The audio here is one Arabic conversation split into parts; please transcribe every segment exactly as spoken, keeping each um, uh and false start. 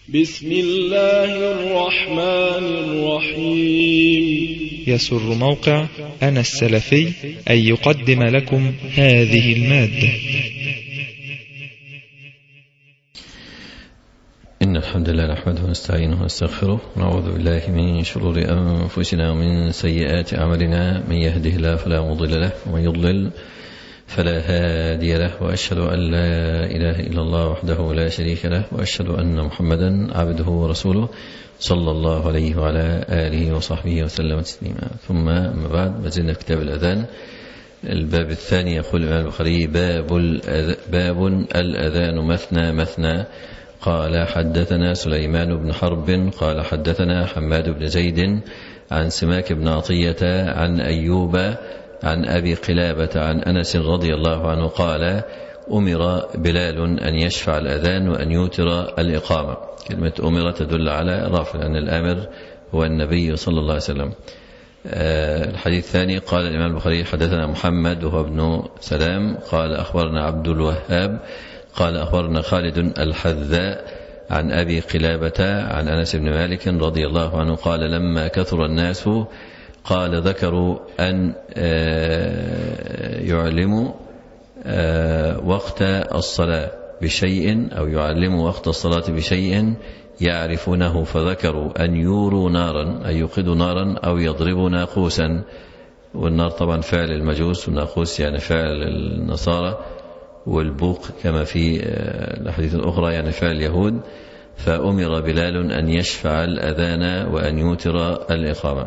بسم الله الرحمن الرحيم. يسر موقع أنا السلفي أن يقدم لكم هذه المادة. إن الحمد لله نحمده ونستعينه ونستغفره ونعوذ بالله من شرور أنفسنا ومن سيئات أعمالنا، من يهده الله فلا مضل له ومن يضلل فلا هادي له، وأشهد أن لا إله إلا الله وحده لا شريك له، وأشهد أن محمدا عبده ورسوله صلى الله عليه وعلى آله وصحبه وسلم تسليما. ثم أما بعد، ما زلنا في كتاب الأذان. الباب الثاني يقول الإمام البخاري: باب الأذان, باب الأذان مثنى مثنى. قال: حدثنا سليمان بن حرب قال حدثنا حماد بن زيد عن سماك بن عطية عن أيوب عن أبي قلابة عن أنس رضي الله عنه قال: أمر بلال أن يشفع الأذان وأن يوتر الإقامة. كلمة أمر تدل على رفع، لأن الآمر هو النبي صلى الله عليه وسلم. الحديث الثاني قال الإمام البخاري: حدثنا محمد وهو ابن سلام قال أخبرنا عبد الوهاب قال أخبرنا خالد الحذاء عن أبي قلابة عن أنس بن مالك رضي الله عنه قال: لما كثر الناس قال ذكروا أن يعلموا وقت الصلاة بشيء أو يعلموا وقت الصلاة بشيء يعرفونه، فذكروا أن يوروا نارا، أن يوقدوا نارا أو يضربوا ناقوسا. والنار طبعا فعل المجوس، والناقوس يعني فعل النصارى، والبوق كما في الأحاديث الأخرى يعني فعل اليهود. فأمر بلال أن يشفع الأذان وأن يوتر الإقامة.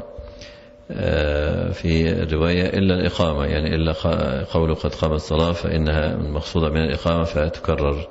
في الرواية إلا الإقامة، يعني إلا قوله قد قامت الصلاة فإنها المقصودة من الإقامة فتكرر.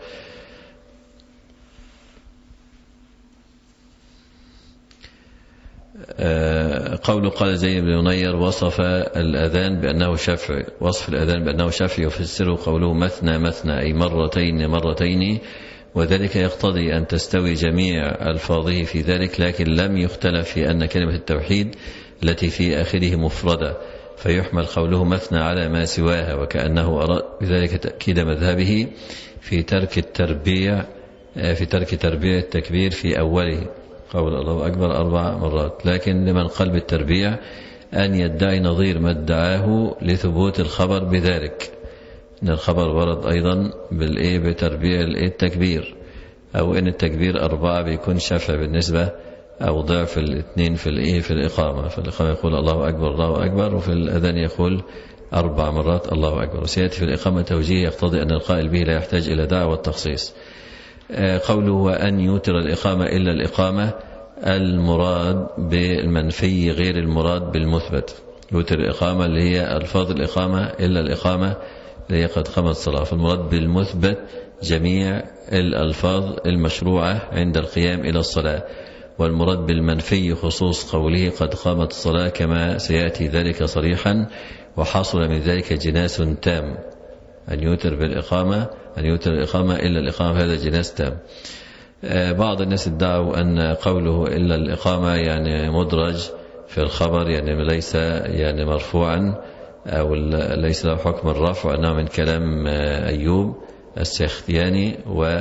قوله قال زيد بن نير وصف الأذان بأنه شفع، وصف الأذان بأنه شفع يفسره قوله مثنى مثنى، أي مرتين مرتين، وذلك يقتضي أن تستوي جميع ألفاظه في ذلك، لكن لم يختلف في أن كلمة التوحيد التي في آخره مفردة، فيحمل قوله مثنى على ما سواها، وكأنه أراد بذلك تأكيد مذهبه في ترك التربيع في ترك تربيع التكبير في أوله، قول الله أكبر أربع مرات. لكن لمن قال بالتربيع أن يدعي نظير ما ادعاه لثبوت الخبر بذلك، إن الخبر ورد أيضا بالإيه بتربيع التكبير، أو إن التكبير أربعة بيكون شفع بالنسبة أو ضعف الاثنين في الإيه في الإقامة. في الإقامة يقول الله أكبر الله أكبر، وفي الأذان يقول أربع مرات الله أكبر. وسيأتي في الإقامة توجيه يقتضي أن القائل به لا يحتاج إلى دعوة التخصيص. قوله وأن يوتر الإقامة إلا الإقامة، المراد بالمنفي غير المراد بالمثبت. يوتر الإقامة اللي هي ألفاظ الإقامة إلا الإقامة اللي هي قد قامت الصلاة، فالمراد بالمثبت جميع الألفاظ المشروعة عند القيام إلى الصلاة، والمراد بالمنفي خصوص قوله قد قامت الصلاة كما سيأتي ذلك صريحا، وحصل من ذلك جناس تام. أن يوتر بالإقامة أن يوتر الإقامة إلا الإقامة، هذا جناس تام. بعض الناس ادعوا أن قوله إلا الإقامة يعني مدرج في الخبر، يعني ليس يعني مرفوعا أو ليس له حكم الرفع، أنه من كلام أيوب السختياني،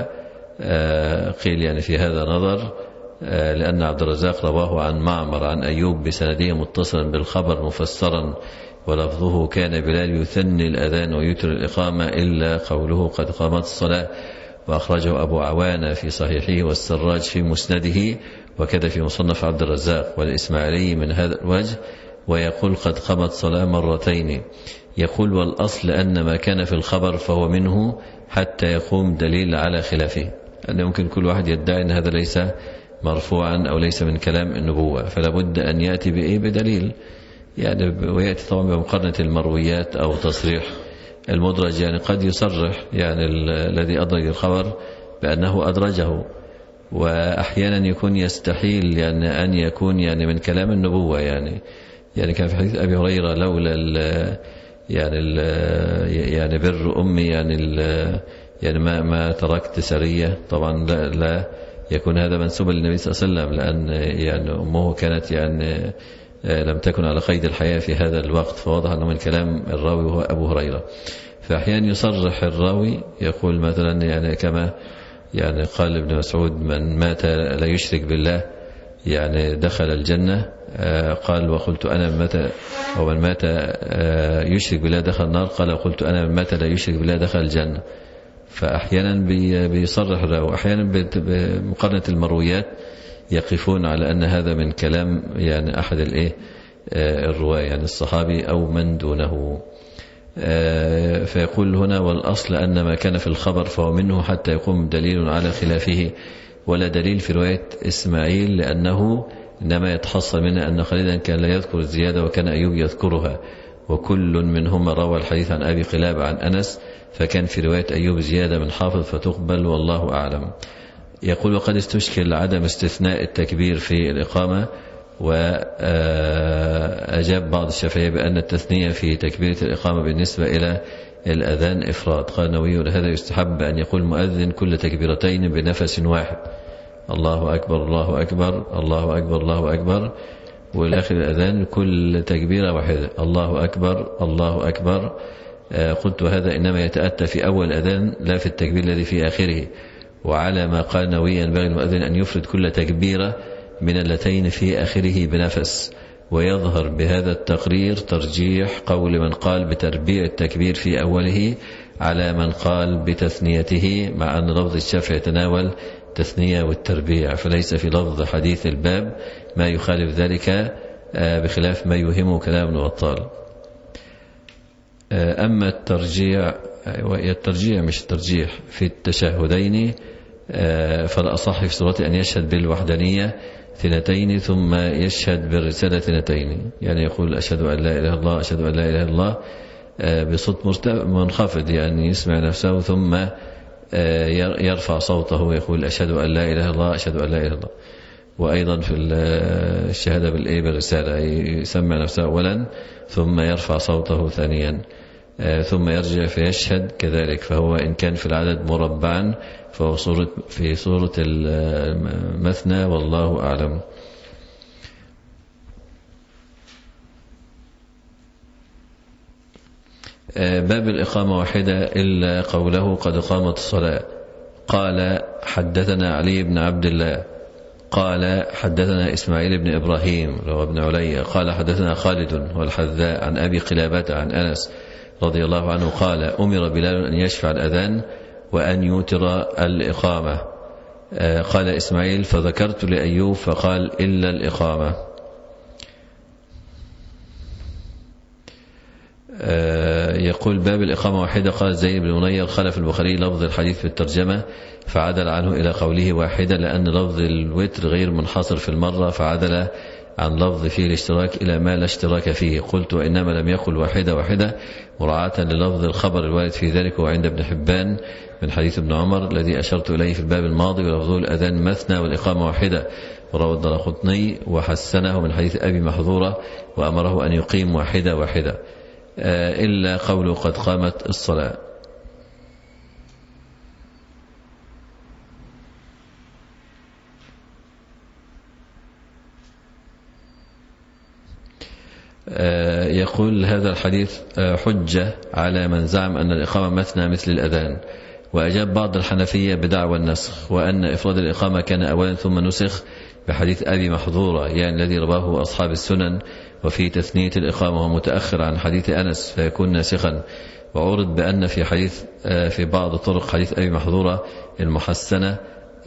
وقيل يعني في هذا نظر، لأن عبد الرزاق رواه عن معمر عن أيوب بسنده متصلا بالخبر مفسرا، ولفظه كان بلال يثني الأذان ويتر الإقامة إلا قوله قد قامت الصلاة. وأخرجه أبو عوانة في صحيحه والسراج في مسنده، وكذا في مصنف عبد الرزاق والإسماعيلي من هذا الوجه، ويقول قد قامت صلاة مرتين. يقول والأصل أن ما كان في الخبر فهو منه حتى يقوم دليل على خلافه، أن يمكن كل واحد يدعي أن هذا ليس مرفوعا أو ليس من كلام النبوة، فلا بد أن يأتي بإيه بدليل، يعني ويأتي طبعا بمقارنة المرويات أو تصريح. المدرج يعني قد يصرح يعني الذي أدرج الخبر بأنه أدرجه، وأحيانا يكون يستحيل يعني أن يكون يعني من كلام النبوة، يعني يعني كان في حديث أبي هريرة لولا ال يعني ال يعني بر أمي يعني ال يعني ما ما تركت سرية. طبعا لا, لا يكون هذا منسوبا للنبي صلى الله عليه وسلم، لأن يعني أمه كانت يعني لم تكن على قيد الحياة في هذا الوقت، فواضح أنه من كلام الراوي هو أبو هريرة. فأحيانا يصرح الراوي يقول مثلا يعني كما يعني قال ابن مسعود من مات لا يشرك بالله يعني دخل الجنة. قال وقلت أنا من مات أو من مات يشرك بالله دخل النار. قال وقلت أنا من مات لا يشرك بالله دخل الجنة. فأحيانا بيصرح له، أحيانا بمقارنة المرويات يقفون على أن هذا من كلام يعني أحد الإيه الرواة يعني الصحابي أو من دونه. فيقول هنا والأصل أن ما كان في الخبر فهو منه حتى يقوم دليل على خلافه، ولا دليل في رواية إسماعيل لأنه إنما يتحصل منها أن خالدا كان لا يذكر الزيادة وكان أيوب يذكرها، وكل منهما روى الحديث عن أبي قلابة عن أنس، فكان في رواية أيوب زيادة من حافظ فتقبل والله أعلم. يقول وقد استشكل عدم استثناء التكبير في الإقامة، وأجاب بعض الشافعية بأن التثنية في تكبيرة الإقامة بالنسبة إلى الأذان إفراد. قال النووي لهذا يستحب أن يقول المؤذن كل تكبيرتين بنفس واحد، الله أكبر الله أكبر الله أكبر الله أكبر، والآخر الأذان كل تكبيرة واحدة الله أكبر الله أكبر. قلت هذا إنما يتأتى في أول أذان لا في التكبير الذي في آخره. وعلى ما قال النووي ينبغي المؤذن أن يفرد كل تكبيرة من اللتين في آخره بنفس. ويظهر بهذا التقرير ترجيح قول من قال بتربيع التكبير في أوله على من قال بتثنيته، مع أن لفظ الشافعي يتناول التثنية والتربيع، فليس في لفظ حديث الباب ما يخالف ذلك بخلاف ما يوهمه كلام ابن بطال. أما الترجيع الترجيع مش الترجيح في التشهدين فالأصح في صورته أن يشهد بالوحدانية اثنتين ثم يشهد بالرسالة اثنتين، يعني يقول أشهد أن لا إله إلا الله أشهد أن لا إله إلا الله بصوت منخفض، يعني يسمع نفسه ثم يرفع صوته ويقول أشهد أن لا إله إلا الله أشهد أن لا إله إلا الله. وأيضا في الشهادة بالإيه بالرسالة يسمع نفسه أولا ثم يرفع صوته ثانيا ثم يرجع فيشهد كذلك. فهو إن كان في العدد مربعا فهو صورة في صورة المثنى والله أعلم. باب الإقامة واحدة إلا قوله قد قامت الصلاة. قال حدثنا علي بن عبد الله قال حدثنا إسماعيل بن إبراهيم رواه ابن علي قال حدثنا خالد والحذاء عن أبي قلابة عن أنس رضي الله عنه قال أمر بلال أن يشفع الأذان وأن يوتر الإقامة. قال إسماعيل فذكرت لأيوب فقال إلا الإقامة. يقول باب الإقامة واحدة. قال زيد بن منير خلف البخاري لفظ الحديث في الترجمة فعدل عنه إلى قوله واحدة، لأن لفظ الوتر غير منحصر في المرة فعدل عن لفظ فيه الاشتراك إلى ما لا اشتراك فيه. قلت وإنما لم يقل واحدة واحدة مراعاة للفظ الخبر الوارد في ذلك، وعند ابن حبان من حديث ابن عمر الذي أشرت إليه في الباب الماضي ولفظه الأذان مثنى والإقامة واحدة، وروى الدارقطني وحسنه من حديث أبي محظورة وأمره أن يقيم واحدة واحدة إلا قوله قد قامت الصلاة. يقول هذا الحديث حجة على من زعم أن الإقامة مثنى مثل الأذان. وأجاب بعض الحنفية بدعوى النسخ، وأن إفراد الإقامة كان أولا ثم نسخ بحديث أبي محظورة يعني الذي رواه أصحاب السنن، وفي تثنية الإقامة ومتأخر عن حديث أنس فيكون ناسخا. وعرض بأن في حديث في بعض طرق حديث أبي محظورة المحسنة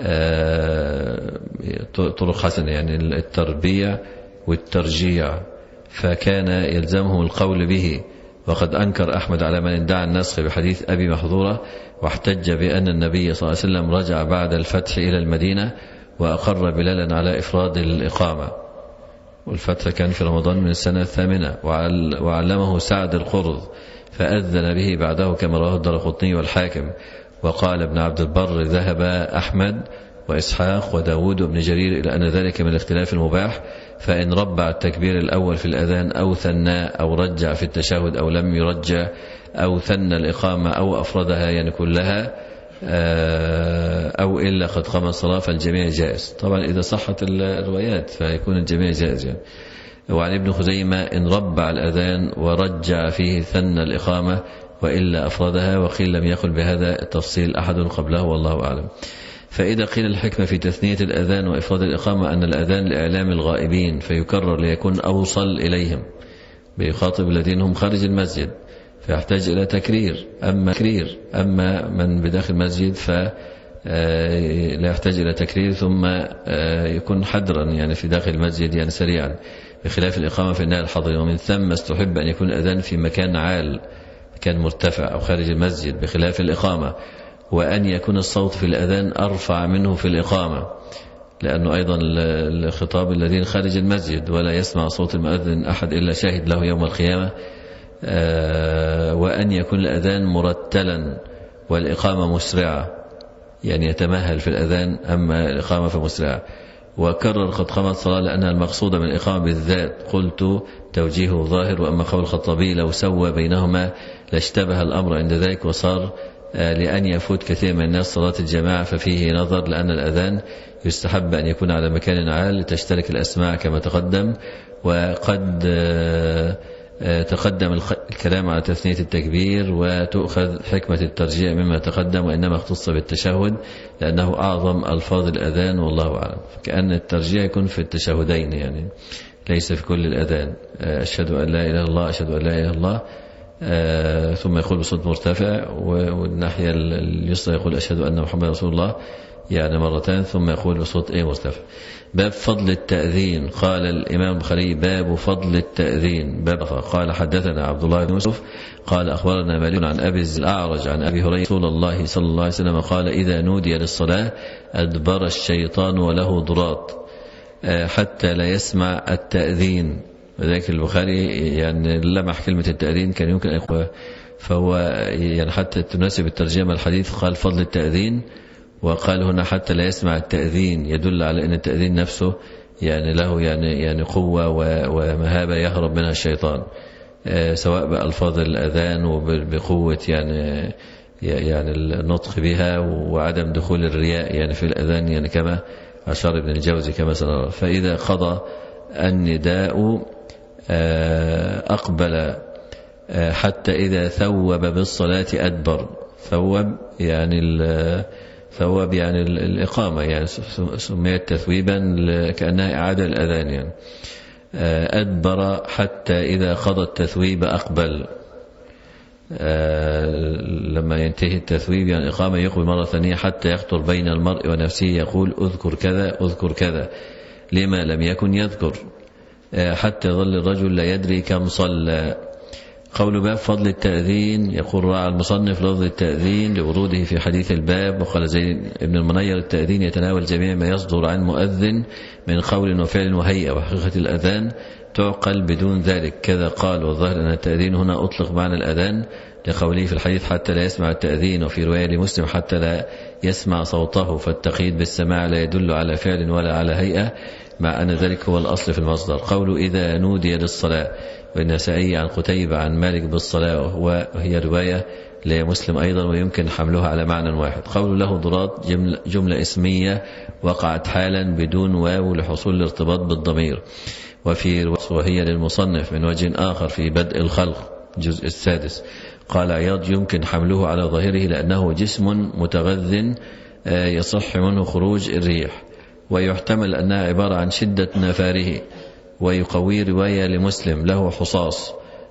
طرق حسنة يعني التربيع والترجيع، فكان يلزمهم القول به. وقد أنكر أحمد على من ادعى النسخ بحديث أبي محظورة، واحتج بأن النبي صلى الله عليه وسلم رجع بعد الفتح إلى المدينة وأقر بلالا على إفراد الإقامة، والفتح كان في رمضان من السنة الثامنة، وعلمه سعد القرظ فأذن به بعده كما رواه الدارقطني والحاكم. وقال ابن عبد البر ذهب أحمد وإسحاق وداود وابن جرير إلى أن ذلك من الاختلاف المباح، فإن ربع التكبير الأول في الأذان أو ثنى أو رجع في التشهد أو لم يرجع أو ثنى الإقامة أو أفردها يعني كلها أو إلا قد قام الصلاة فالجميع جائز. طبعا إذا صحت الروايات فيكون الجميع جائز يعني. وعن ابن خزيمة إن ربع الأذان ورجع فيه ثنى الإقامة وإلا أفردها، وقيل لم يقل بهذا التفصيل أحد قبله والله أعلم. فإذا قيل الحكمة في تثنية الأذان وإفراد الإقامة أن الأذان لإعلام الغائبين فيكرر ليكون أوصل إليهم، بيخاطب الذين هم خارج المسجد فيحتاج إلى تكرير. أما تكرير أما من بداخل المسجد فلا يحتاج إلى تكرير، ثم يكون حدرا يعني في داخل المسجد يعني سريعا، بخلاف الإقامة في النهاية الحاضرين. ومن ثم استحب أن يكون الأذان في مكان عال، مكان مرتفع أو خارج المسجد بخلاف الإقامة، وأن يكون الصوت في الأذان أرفع منه في الإقامة، لأنه أيضا الخطاب الذين خارج المسجد ولا يسمع صوت المؤذن أحد إلا شاهد له يوم القيامة. وأن يكون الأذان مرتلا والإقامة مسرعة، يعني يتمهل في الأذان، أما الإقامة فمسرعة. وكرر قد قامت صلاة لأنها المقصودة من الإقامة بالذات. قلت توجيهه ظاهر. وأما قول الخطابي لو سوى بينهما لاشتبه الأمر عند ذلك وصار لأن يفوت كثير من الناس صلاة الجماعة ففيه نظر، لأن الأذان يستحب أن يكون على مكان عال لتشترك الأسماع كما تقدم. وقد تقدم الكلام على تثنية التكبير، وتؤخذ حكمة الترجيع مما تقدم، وإنما اختص بالتشهد لأنه أعظم ألفاظ الأذان والله أعلم. كأن الترجيع يكون في التشهدين يعني ليس في كل الأذان. أشهد أن لا إله إلا الله، أشهد أن لا إله إلا الله، آه ثم يقول بصوت مرتفع، والناحية اليسرى يقول أشهد أن محمد رسول الله يعني مرتين، ثم يقول بصوت إيه مرتفع. باب فضل التأذين. قال الإمام البخاري باب فضل التأذين. باب قال حدثنا عبد الله بن يوسف قال أخبرنا مالك عن أبي الأعرج عن أبي هريرة رسول الله صلى الله عليه وسلم قال إذا نودي للصلاة أدبر الشيطان وله ضراط آه حتى لا يسمع التأذين. وذلك البخاري يعني لمح كلمة التأذين كان يمكن أن يقول، فهو يعني حتى تناسب الترجمة الحديث قال فضل التأذين، وقال هنا حتى لا يسمع التأذين، يدل على أن التأذين نفسه يعني له يعني يعني قوة ومهابة يهرب منها الشيطان، سواء بألفاظ الأذان وبقوة يعني يعني النطق بها، وعدم دخول الرياء يعني في الأذان يعني كما أشار ابن الجوزي كما سنرى. فإذا قضى النداء أقبل حتى إذا ثوب بالصلاة أدبر. ثوب يعني ثوب يعني الإقامة، يعني سميت تثويبا كأنها إعادة الأذان يعني. أدبر حتى إذا قضى التثويب أقبل. لما ينتهي التثويب يعني الإقامة يقبل مرة ثانية حتى يخطر بين المرء ونفسه يقول أذكر كذا أذكر كذا لما لم يكن يذكر، حتى يظل الرجل لا يدري كم صلى. قول باب فضل التأذين. يقول راعى المصنف لفظ التأذين لوروده في حديث الباب. وقال زيد ابن المنير التأذين يتناول جميع ما يصدر عن مؤذن من قول وفعل وهيئة، وحقيقة الأذان تعقل بدون ذلك كذا قال. والظاهر أن التأذين هنا أطلق معنى الأذان لقوله في الحديث حتى لا يسمع التأذين، وفي رواية لمسلم حتى لا يسمع صوته، فالتقييد بالسماع لا يدل على فعل ولا على هيئة، مع أن ذلك هو الأصل في المصدر. قول إذا نودي للصلاة. والنسائي عن قتيبة عن مالك بالصلاة، وهي رواية لمسلم أيضا ويمكن حملها على معنى واحد. قول له ضراط جملة, جملة اسمية وقعت حالا بدون واو لحصول الارتباط بالضمير. وفي رواية وهي للمصنف من وجه آخر في بدء الخلق الجزء السادس. قال عياض يمكن حمله على ظاهره لأنه جسم متغذ يصح منه خروج الريح، ويحتمل أنها عبارة عن شدة نفاره. ويقوي رواية لمسلم له حصاص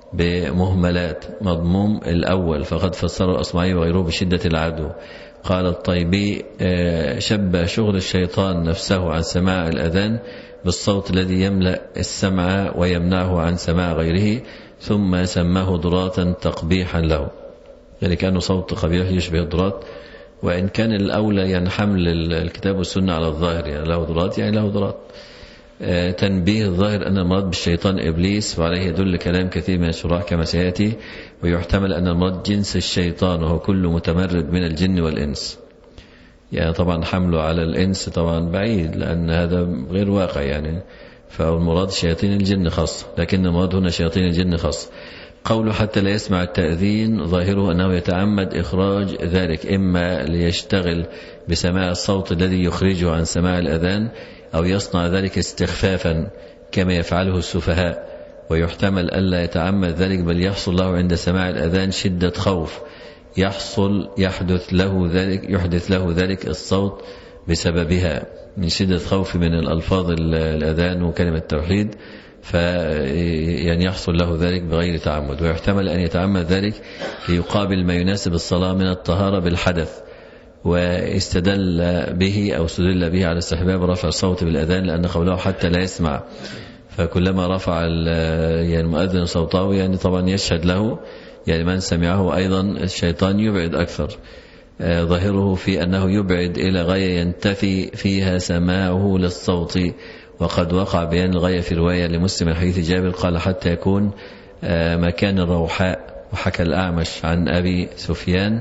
بمهملات مضموم الأول، فقد فسر الأصمعي وغيره بشدة العدو. قال الطيبي شبه شغل الشيطان نفسه عن سماع الأذان بالصوت الذي يملأ السمع ويمنعه عن سماع غيره، ثم سماه ضراطا تقبيحا له، يعني كأنه صوت قبيح يشبه الضراط. وإن كان الأولى يعني حمل الكتاب والسنة على الظاهر، يعني له ضراط يعني له ضراط. تنبيه الظاهر أن المراد بالشيطان إبليس، وعليه يدل كلام كثير من الشراح كما سيأتي. ويحتمل أن المراد جنس الشيطان وهو كل متمرد من الجن والإنس. يعني طبعا حمله على الإنس طبعا بعيد لأن هذا غير واقع يعني، فالمراد شياطين الجن خاصة، لكن المراد هنا شياطين الجن خاصة. قوله حتى لا يسمع التأذين ظاهره أنه يتعمد إخراج ذلك، إما ليشتغل بسماع الصوت الذي يخرجه عن سماع الأذان، أو يصنع ذلك استخفافا كما يفعله السفهاء. ويحتمل ألا يتعمد ذلك، بل يحصل له عند سماع الأذان شدة خوف، يحصل يحدث له ذلك يحدث له ذلك الصوت بسببها من شدة خوف من الألفاظ الأذان وكلمة التوحيد، فيعني يحصل له ذلك بغير تعمد. ويحتمل أن يتعمد ذلك ليقابل ما يناسب الصلاة من الطهارة بالحدث، واستدل به أو استدل به على استحباب رفع الصوت بالأذان، لأن قوله حتى لا يسمع، فكلما رفع يعني المؤذن صوته يعني طبعا يشهد له يعني من سمعه أيضا الشيطان يبعد أكثر. ظاهره في أنه يبعد إلى غاية ينتفي فيها سماعه للصوت، وقد وقع بيان الغاية في رواية لمسلم حديث جابر قال حتى يكون مكان الروحاء. وحكى الأعمش عن أبي سفيان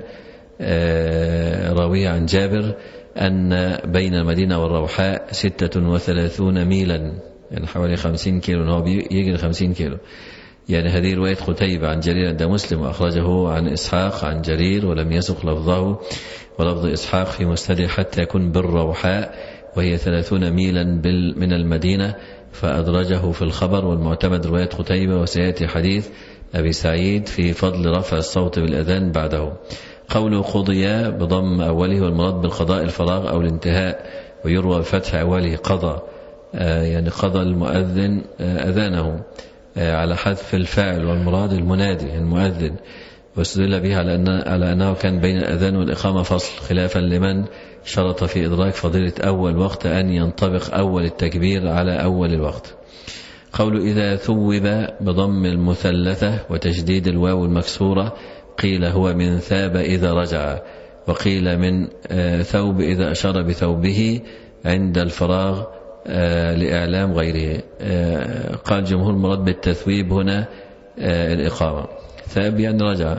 راوي عن جابر أن بين المدينة والروحاء ستة وثلاثون ميلا، يعني حوالي خمسين كيلو، هو يجري خمسين كيلو. يعني هذه رواية قتيبة عن جرير عند مسلم، وأخرجه عن إسحاق عن جرير ولم يسق لفظه، ولفظ إسحاق في مسنده حتى يكون بالروحاء، وهي ثلاثون ميلا من المدينة، فأدرجه في الخبر. والمعتمد رواية قتيبة، وسيأتي حديث أبي سعيد في فضل رفع الصوت بالأذان بعده. قوله قضي بضم أوله، والمراد بالقضاء الفراغ أو الانتهاء، ويروى بفتح أوله قضى، يعني قضى المؤذن أذانه على حذف الفاعل، والمراد المنادي المؤذن. واستدل به على أن على أنه كان بين الأذان والإقامة فصل، خلافا لمن شرط في إدراك فضيلة أول وقت أن ينطبق أول التكبير على أول الوقت. قول إذا ثوب بضم المثلثة وتشديد الواو المكسورة، قيل هو من ثاب إذا رجع، وقيل من ثوب إذا أشار بثوبه عند الفراغ لإعلام غيره. قال جمهور المراد بالتثويب هنا الإقامة، ثاب يعني رجع،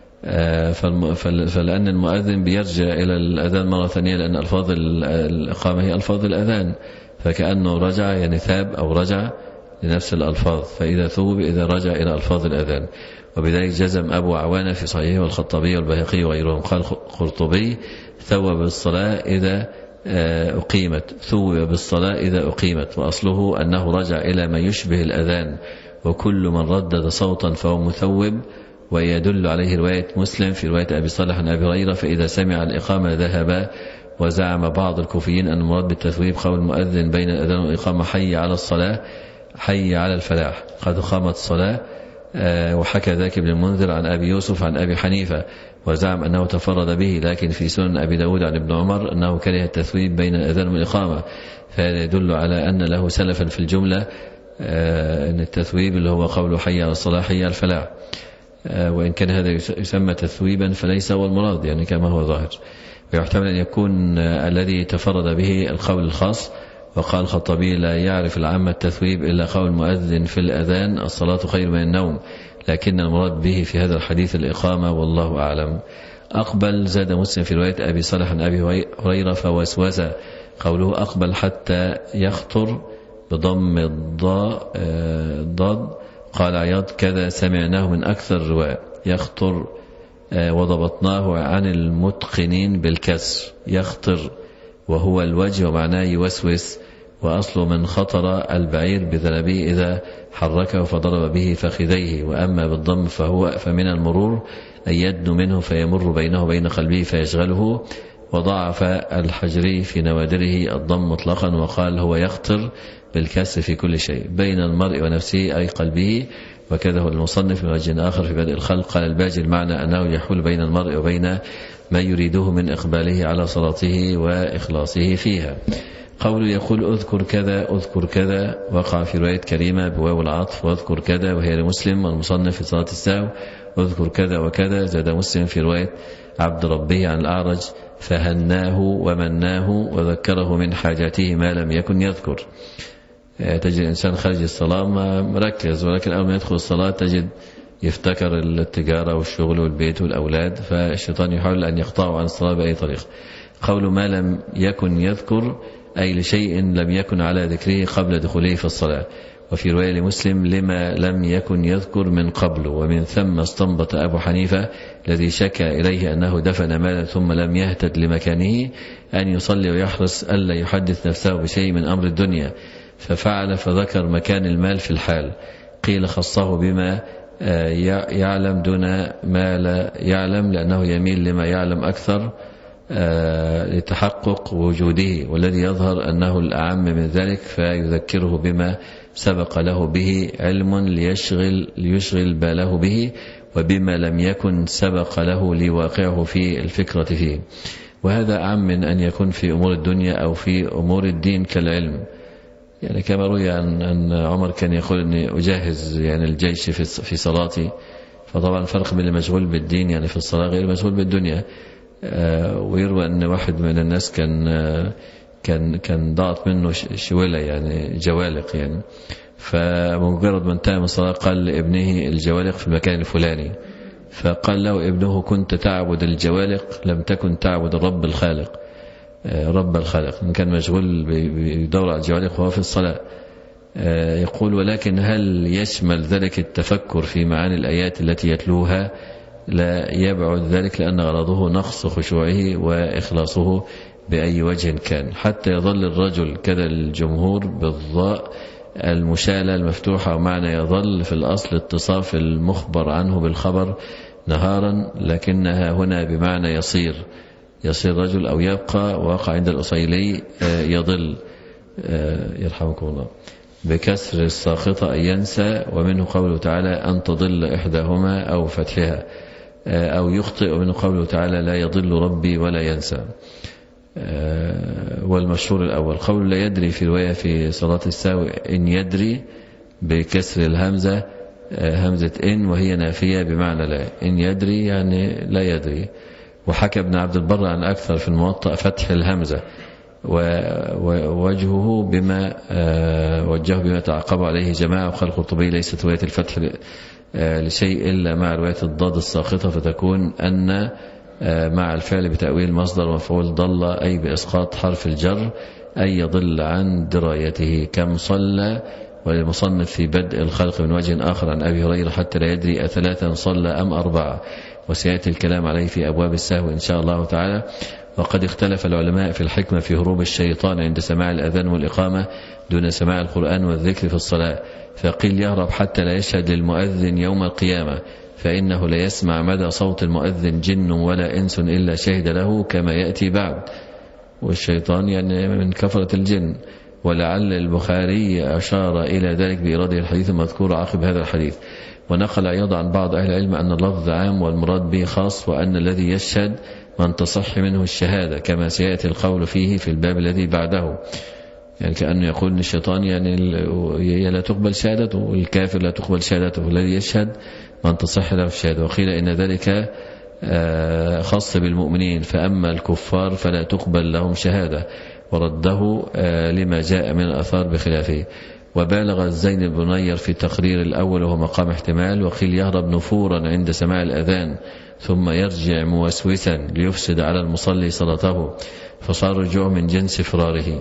فلأن المؤذن بيرجع إلى الأذان مرة ثانية، لأن ألفاظ الإقامة هي ألفاظ الأذان، فكأنه رجع يعني ثاب أو رجع لنفس الألفاظ، فإذا ثوب إذا رجع إلى ألفاظ الأذان. وبذلك جزم أبو عوانة في صحيحه والخطابي والبيهقي وغيرهم. قال قرطبي ثوب بالصلاة إذا أقيمت، ثوب بالصلاة إذا أقيمت، وأصله أنه رجع إلى ما يشبه الأذان، وكل من ردد صوتا فهو مثوب. ويدل عليه رواية مسلم في رواية أبي صالح عن أبي هريرة فإذا سمع الإقامة ذهب. وزعم بعض الكوفيين أن المراد بالتثويب قول المؤذن بين الأذان والإقامة حي على الصلاة حي على الفلاح قد قامت الصلاة. وحكى ذاك ابن المنذر عن أبي يوسف عن أبي حنيفة، وزعم أنه تفرد به، لكن في سنن أبي داود عن ابن عمر أنه كره التثويب بين الأذان والإقامة، فهذا يدل على أن له سلفا في الجملة، أن التثويب اللي هو قول حي على الصلاة حي على الفلاح، وإن كان هذا يسمى تثويبا فليس هو المراد يعني كما هو ظاهر. ويحتمل أن يكون الذي تفرد به القول الخاص. وقال الخطابي لا يعرف العامة التثويب إلا قول المؤذن في الأذان الصلاة خير من النوم، لكن المراد به في هذا الحديث الإقامة والله أعلم. أقبل زاد مسلم في رواية أبي صالح عن أبي هريرة فوسوس، قوله أقبل حتى يخطر بضم الضاء ضاد. قال عياض كذا سمعناه من أكثر الرواة يخطر، وضبطناه عن المتقنين بالكسر يخطر، وهو الوجه ومعناه يوسوس، وأصل من خطر البعير بذنبه إذا حركه فضرب به فخذيه. وأما بالضم فهو فمن المرور أن يدن منه فيمر بينه وبين قلبه فيشغله. وضعف الحجري في نوادره الضم مطلقا، وقال هو يخطر بالكسر في كل شيء بين المرء ونفسه أي قلبه. وكذا هو المصنف من وجه آخر في بدء الخلق. قال الباجي المعنى أنه يحول بين المرء وبين ما يريده من إقباله على صلاته وإخلاصه فيها. قول يقول أذكر كذا أذكر كذا وقع في رواية كريمة بواو العطف واذكر كذا، وهي لمسلم والمصنف في صلاة السهو أذكر كذا وكذا. زاد مسلم في رواية عبد ربه عن الأعرج فهناه ومناه وذكره من حاجاته ما لم يكن يذكر. تجد الإنسان خارج الصلاة مركز، ولكن أول ما يدخل الصلاة تجد يفتكر التجارة والشغل والبيت والأولاد، فالشيطان يحاول أن يقطعه عن الصلاة بأي طريقة. قول ما لم يكن يذكر أي لشيء لم يكن على ذكره قبل دخوله في الصلاة. وفي رواية لمسلم لما لم يكن يذكر من قبل. ومن ثم استنبط أبو حنيفة الذي شكى إليه أنه دفن مالا ثم لم يهتد لمكانه أن يصلي ويحرص ألا يحدث نفسه بشيء من أمر الدنيا، ففعل فذكر مكان المال في الحال. قيل خصه بما يعلم دون ما لا يعلم، لأنه يميل لما يعلم أكثر لتحقق وجوده، والذي يظهر أنه الأعم من ذلك فيذكره بما سبق له به علم ليشغل, ليشغل باله به، وبما لم يكن سبق له لواقعه في الفكرة فيه. وهذا أعم من أن يكون في أمور الدنيا أو في أمور الدين كالعلم. يعني كما روي أن عمر كان يقول أني أجهز يعني الجيش في صلاتي، فطبعا فرق بين المشغول بالدين يعني في الصلاة غير المشغول بالدنيا. ويروى أن واحد من الناس كان كان كان ضاعت منه شولة يعني جوالق يعني، فمجرد ما انتهى من الصلاة قال لابنه الجوالق في المكان الفلاني، فقال له ابنه كنت تعبد الجوالق لم تكن تعبد الرب الخالق. رب الخالق إن كان مشغول بيدور على الجوالق وهو في الصلاة. يقول ولكن هل يشمل ذلك التفكر في معاني الآيات التي يتلوها؟ لا يبعد ذلك، لأن غرضه نقص خشوعه وإخلاصه بأي وجه كان، حتى يظل الرجل كذا الجمهور بالضاء المشالة المفتوحة، ومعنى يظل في الأصل اتصاف المخبر عنه بالخبر نهارا، لكنها هنا بمعنى يصير يصير رجل أو يبقى، وقع عند الأصيلي يضل يرحمكم الله بكسر الساخطة أن ينسى، ومنه قوله تعالى أن تضل إحداهما أو فتحها أو يخطئ، ومنه قوله تعالى لا يضل ربي ولا ينسى. والمشهور الأول قول لا يدري في رواية في صلاة السهو إن يدري بكسر الهمزة همزة إن وهي نافية بمعنى لا، إن يدري يعني لا يدري. وحكى ابن عبد البر عن أكثر في الموطأ فتح الهمزة ووجهه بما وجهه بما تعقب عليه جماعة. وقال القرطبي ليست رواية الفتح لشيء إلا مع رواية الضاد الساقطة، فتكون أن مع الفعل بتأويل مصدر مفعول ضل، أي بإسقاط حرف الجر، أي يضل عن درايته. كم صلى، وللمصنف في بدء الخلق من وجه آخر عن أبي هريرة حتى لا يدري أثلاثا صلى أم أربعة، وسيأتي الكلام عليه في أبواب السهو إن شاء الله تعالى. وقد اختلف العلماء في الحكمة في هروب الشيطان عند سماع الأذان والإقامة دون سماع القرآن والذكر في الصلاة، فقيل يهرب حتى لا يشهد للمؤذن يوم القيامة، فإنه لا يسمع مدى صوت المؤذن جن ولا إنس إلا شهد له كما يأتي بعد. والشيطان يعني من كفرة الجن. ولعل البخاري أشار إلى ذلك بإراده الحديث المذكور عقب هذا الحديث. ونقل أيضا عن بعض أهل العلم أن اللفظ عام والمراد به خاص، وأن الذي يشهد من تصح منه الشهادة، كما سيأتي القول فيه في الباب الذي بعده. يعني كأنه يقول أن الشيطان يعني لا تقبل شهادته، والكافر لا تقبل شهادته، والذي يشهد من تصح له الشهادة. وقيل إن ذلك خاص بالمؤمنين، فأما الكفار فلا تقبل لهم شهادة، ورده لما جاء من الأثار بخلافه. وبالغ الزين بن نير في التقرير الأول وهو مقام احتمال، وقيل يهرب نفورا عند سماع الأذان ثم يرجع موسوسا ليفسد على المصلي صلاته، فصار رجوع من جنس فراره.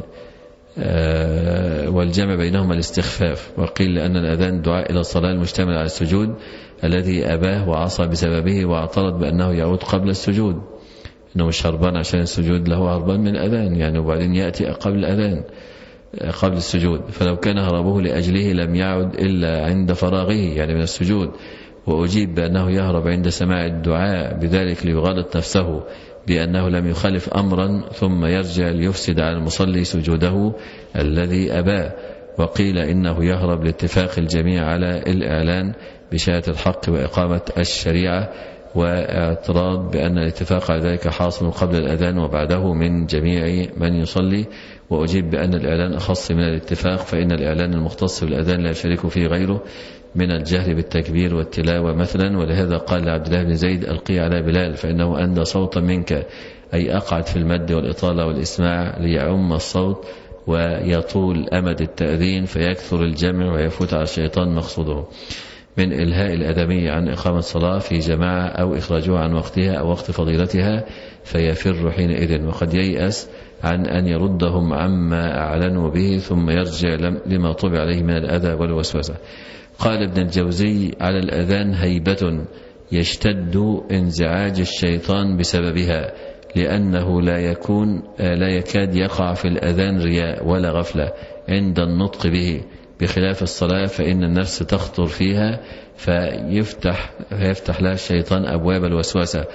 والجمع بينهما الاستخفاف. وقيل لأن الأذان دعاء إلى الصلاة المشتمل على السجود الذي أباه وعصى بسببه، واعترض بأنه يعود قبل السجود، إنه مش هربان عشان السجود، له هربان من الأذان يعني، وبعدين يأتي قبل الأذان قبل السجود. فلو كان هربه لأجله لم يعد إلا عند فراغه يعني من السجود. وأجيب بأنه يهرب عند سماع الدعاء بذلك ليغلط نفسه بأنه لم يخالف أمرا ثم يرجع ليفسد على المصلي سجوده الذي أباه. وقيل إنه يهرب لاتفاق الجميع على الإعلان بشهادة الحق وإقامة الشريعة، واعتراض بأن الاتفاق على ذلك حاصل قبل الأذان وبعده من جميع من يصلي. وأجيب بأن الإعلان أخص من الاتفاق، فإن الإعلان المختص بالأذان لا يشارك فيه غيره من الجهر بالتكبير والتلاوة مثلا. ولهذا قال لعبد الله بن زيد ألقي على بلال فإنه أندى صوتا منك، أي أقعد في المد والإطالة والإسماع ليعم الصوت ويطول أمد التأذين فيكثر الجمع ويفوت على الشيطان مقصوده من إلهاء الأدمي عن إقامة الصلاة في جماعة أو إخراجها عن وقتها أو وقت فضيلتها فيفر حينئذ. وقد ييأس عن أن يردهم عما أعلنوا به ثم يرجع لما طبع عليه من الأذى والوسوسة. قال ابن الجوزي على الأذان هيبة يشتد انزعاج الشيطان بسببها، لأنه لا يكون لا يكاد يقع في الأذان رياء ولا غفلة عند النطق به، بخلاف الصلاة فإن النفس تخطر فيها فيفتح, فيفتح لها الشيطان أبواب الوسوسة.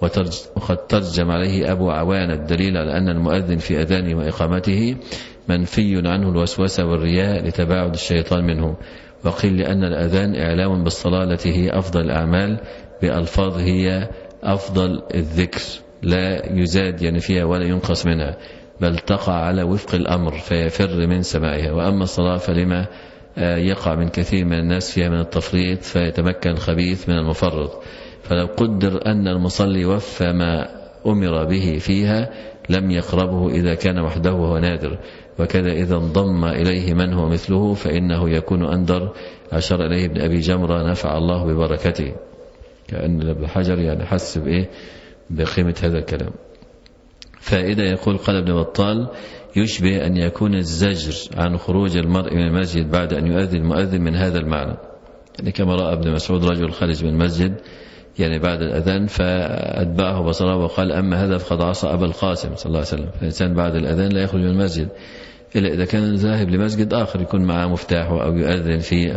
وقد ترجم عليه أبو عوان الدليل على أن المؤذن في أذانه وإقامته منفي عنه الوسوسة والرياء لتباعد الشيطان منه. وقيل لأن الأذان إعلام بالصلاة التي هي أفضل الأعمال بألفاظ هي أفضل الذكر لا يزاد يعني فيها ولا ينقص منها، بل تقع على وفق الأمر فيفر من سماعها. وأما الصلاة فلما يقع من كثير من الناس فيها من التفريط فيتمكن الخبيث من المفرط. فلو قدر أن المصلي وفى ما أمر به فيها لم يقربه إذا كان وحده وهو نادر، وكذا إذا انضم إليه من هو مثله فإنه يكون أندر. أشار إليه ابن أبي جمرة نفع الله ببركته، كأن ابن حجر يعني حس بإيه بقيمة هذا الكلام. فإذا يقول قال ابن بطال يشبه أن يكون الزجر عن خروج المرء من المسجد بعد أن يؤذن المؤذن من هذا المعنى، يعني كما رأى ابن مسعود رجل خارج من المسجد يعني بعد الأذان فأتبعه بصره وقال أما هذا فقد عصى أبا القاسم صلى الله عليه وسلم. فالإنسان بعد الأذان لا يخرج من المسجد إلا إذا كان ذاهب لمسجد آخر يكون معه مفتاحه أو يؤذن فيه،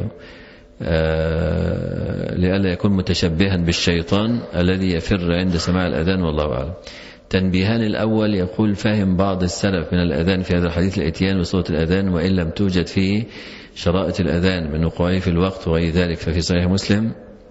آه لئلا يكون متشبها بالشيطان الذي يفر عند سماع الأذان والله أعلم. تنبيهان: الأول يقول فهم بعض السلف من الأذان في هذا الحديث الاتيان بصوت الأذان وإن لم توجد فيه شرائط الأذان من وقوعه في الوقت وغير ذلك. ففي صحيح مسلم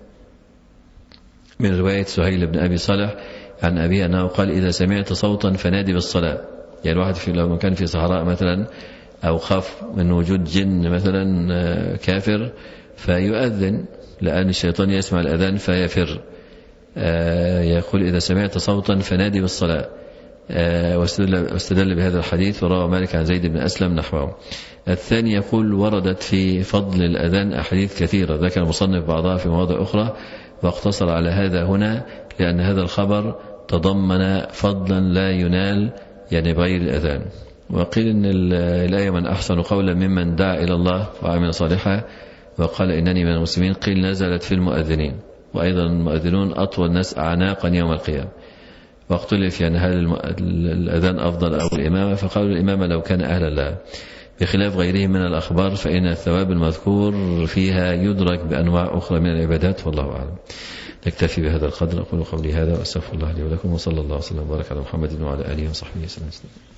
من رواية سهيل بن أبي صالح عن أبيه أنه قال إذا سمعت صوتا فنادي بالصلاة. يعني الواحد في لو كان في صحراء مثلا أو خاف من وجود جن مثلا كافر فيؤذن لأن الشيطان يسمع الأذان فيفر. يقول إذا سمعت صوتا فنادي بالصلاة، واستدل بهذا الحديث وروى مالك عن زيد بن أسلم نحوه. الثاني يقول وردت في فضل الأذان أحاديث كثيرة ذكر المصنف بعضها في مواضع أخرى واقتصر على هذا هنا لأن هذا الخبر تضمن فضلا لا ينال يعني بغير الأذان. وقيل إن الآية من أحسن قولا ممن دعا إلى الله وعمل صالحا وقال إنني من المسلمين قيل نزلت في المؤذنين، وأيضا المؤذنون أطول الناس أعناقا يوم القيامة. واختلف يعني هل الأذان أفضل أو الإمامة، فقالوا الإمامة لو كان أهلا لها، بخلاف غيره من الأخبار فإن الثواب المذكور فيها يدرك بأنواع أخرى من العبادات والله أعلم. نكتفي بهذا القدر. أقول قولي هذا وأستغفر الله لي ولكم وصلى الله وسلم وبارك على محمد وعلى آله وصحبه وسلم.